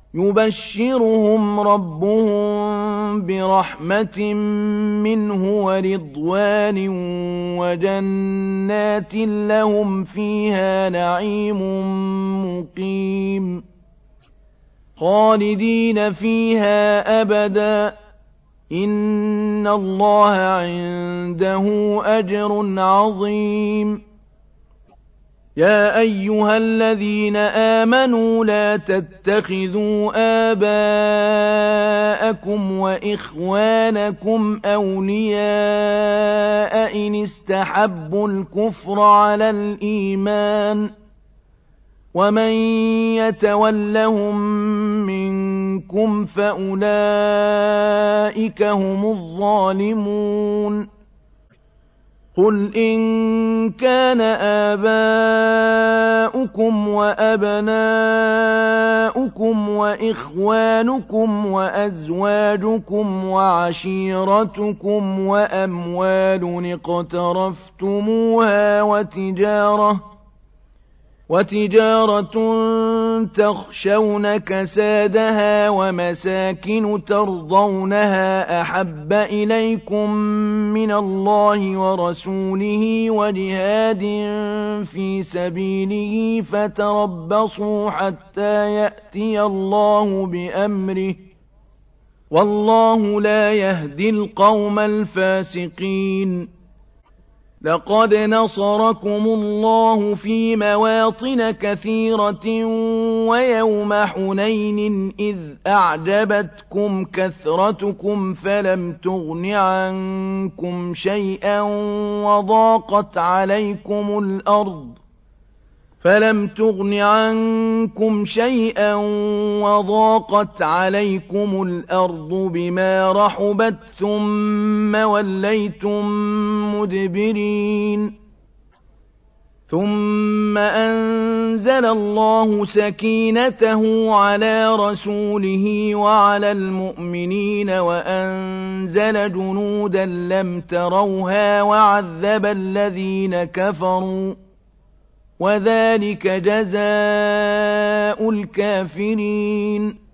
يبشرهم ربهم برحمة منه ورضوان وجنات لهم فيها نعيم مقيم خالدين فيها أبدا إن الله عنده أجر عظيم يا أيها الذين آمنوا لا تتخذوا آباءكم وإخوانكم أولياء إن استحبوا الكفر على الإيمان ومن يتولهم منكم فأولئك هم الظالمون قل إن كان آباؤكم وأبناؤكم وإخوانكم وأزواجكم وعشيرتكم وأموال اقترفتموها وتجارة تخشون كسادها ومساكن ترضونها أحب إليكم من الله ورسوله وجهاد في سبيله فتربصوا حتى يأتي الله بأمره والله لا يهدي القوم الفاسقين لقد نصركم الله في مواطن كثيرة ويوم حنين إذ أعجبتكم كثرتكم فلم تغن عنكم شيئا وضاقت عليكم الأرض بما رحبت ثم وليتم مدبرين ثم أنزل الله سكينته على رسوله وعلى المؤمنين وأنزل جنودا لم تروها وعذب الذين كفروا وذلك جزاء الكافرين